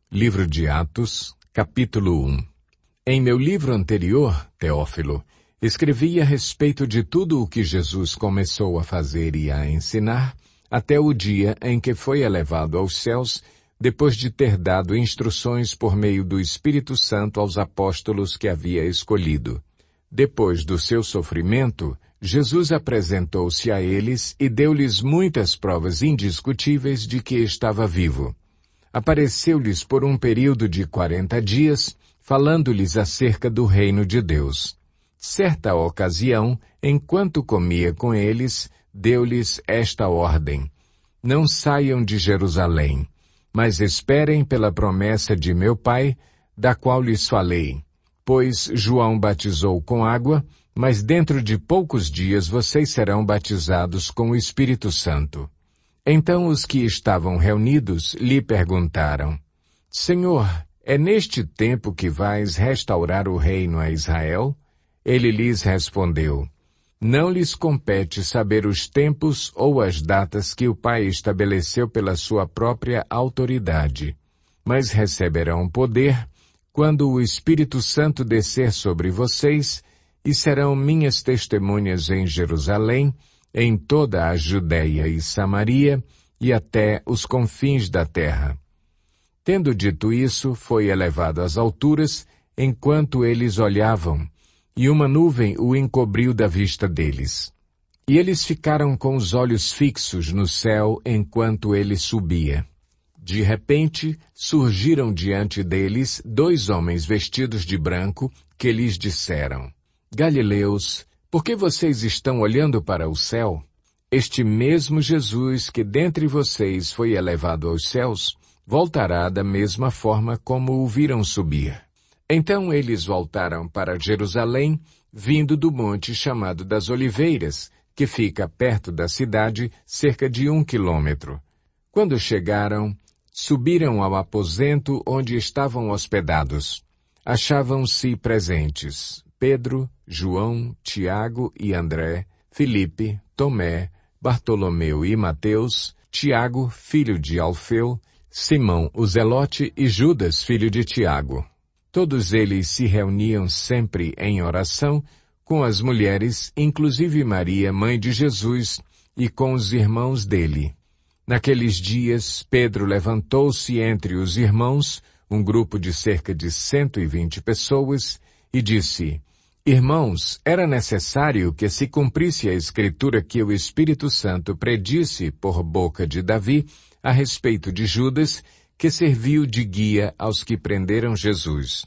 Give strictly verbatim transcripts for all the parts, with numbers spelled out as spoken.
Livro de Atos, capítulo um. Em meu livro anterior, Teófilo, escrevi a respeito de tudo o que Jesus começou a fazer e a ensinar, até o dia em que foi elevado aos céus, depois de ter dado instruções por meio do Espírito Santo aos apóstolos que havia escolhido. Depois do seu sofrimento, Jesus apresentou-se a eles e deu-lhes muitas provas indiscutíveis de que estava vivo. Apareceu-lhes por um período de quarenta dias, falando-lhes acerca do reino de Deus. Certa ocasião, enquanto comia com eles, deu-lhes esta ordem: Não saiam de Jerusalém, mas esperem pela promessa de meu Pai, da qual lhes falei. Pois João batizou com água, mas dentro de poucos dias vocês serão batizados com o Espírito Santo. Então os que estavam reunidos lhe perguntaram: Senhor, é neste tempo que vais restaurar o reino a Israel? Ele lhes respondeu: Não lhes compete saber os tempos ou as datas que o Pai estabeleceu pela sua própria autoridade, mas receberão poder quando o Espírito Santo descer sobre vocês, e serão minhas testemunhas em Jerusalém, em toda a Judeia e Samaria, e até os confins da terra. Tendo dito isso, foi elevado às alturas, enquanto eles olhavam, e uma nuvem o encobriu da vista deles. E eles ficaram com os olhos fixos no céu enquanto ele subia. De repente, surgiram diante deles dois homens vestidos de branco, que lhes disseram: Galileus, por que vocês estão olhando para o céu? Este mesmo Jesus que dentre vocês foi elevado aos céus, voltará da mesma forma como o viram subir. Então eles voltaram para Jerusalém, vindo do monte chamado das Oliveiras, que fica perto da cidade, cerca de um quilômetro. Quando chegaram, subiram ao aposento onde estavam hospedados. Achavam-se presentes Pedro, João, Tiago e André, Filipe, Tomé, Bartolomeu e Mateus, Tiago, filho de Alfeu, Simão o Zelote e Judas, filho de Tiago. Todos eles se reuniam sempre em oração com as mulheres, inclusive Maria, mãe de Jesus, e com os irmãos dele. Naqueles dias, Pedro levantou-se entre os irmãos, um grupo de cerca de cento e vinte pessoas, e disse: Irmãos, era necessário que se cumprisse a escritura que o Espírito Santo predisse por boca de Davi a respeito de Judas, que serviu de guia aos que prenderam Jesus.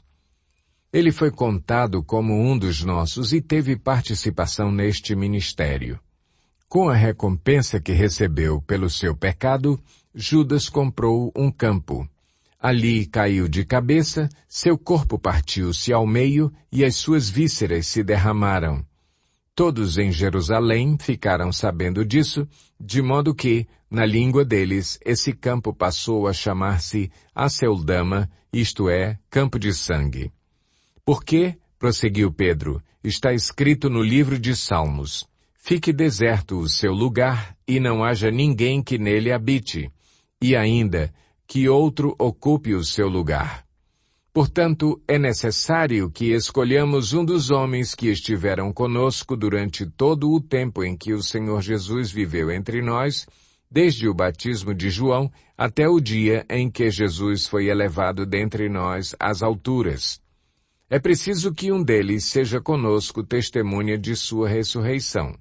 Ele foi contado como um dos nossos e teve participação neste ministério. Com a recompensa que recebeu pelo seu pecado, Judas comprou um campo. Ali caiu de cabeça, seu corpo partiu-se ao meio e as suas vísceras se derramaram. Todos em Jerusalém ficaram sabendo disso, de modo que, na língua deles, esse campo passou a chamar-se Aceldama, isto é, campo de sangue. Porque, prosseguiu Pedro, está escrito no livro de Salmos: Fique deserto o seu lugar e não haja ninguém que nele habite, e ainda que outro ocupe o seu lugar. Portanto, é necessário que escolhamos um dos homens que estiveram conosco durante todo o tempo em que o Senhor Jesus viveu entre nós, desde o batismo de João até o dia em que Jesus foi elevado dentre nós às alturas. É preciso que um deles seja conosco testemunha de sua ressurreição.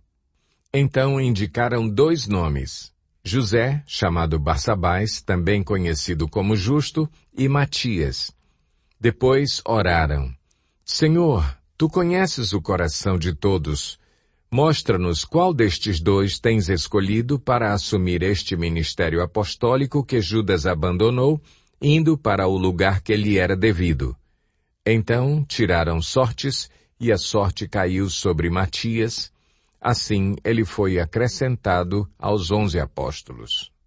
Então indicaram dois nomes: José, chamado Barsabás, também conhecido como Justo, e Matias. Depois oraram: Senhor, tu conheces o coração de todos. Mostra-nos qual destes dois tens escolhido para assumir este ministério apostólico que Judas abandonou, indo para o lugar que lhe era devido. Então tiraram sortes, e a sorte caiu sobre Matias. Assim ele foi acrescentado aos onze apóstolos.